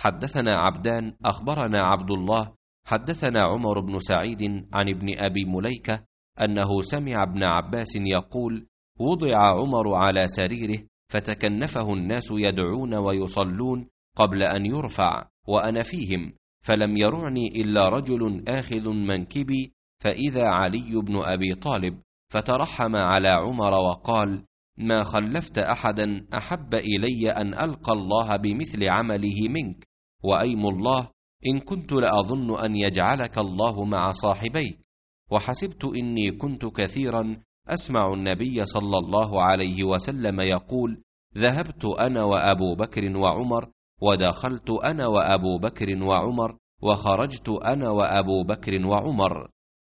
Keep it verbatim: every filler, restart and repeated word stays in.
حدثنا عبدان أخبرنا عبد الله حدثنا عمر بن سعيد عن ابن أبي مليكة أنه سمع ابن عباس يقول: وضع عمر على سريره فتكنفه الناس يدعون ويصلون قبل أن يرفع وأنا فيهم، فلم يرعني إلا رجل آخذ منكبي، فإذا علي بن أبي طالب، فترحم على عمر وقال: ما خلفت أحدا أحب إلي أن ألقى الله بمثل عمله منك، وأيم الله إن كنت لأظن أن يجعلك الله مع صاحبيك. وحسبت إني كنت كثيرا أسمع النبي صلى الله عليه وسلم يقول: ذهبت أنا وأبو بكر وعمر، ودخلت أنا وأبو بكر وعمر، وخرجت أنا وأبو بكر وعمر.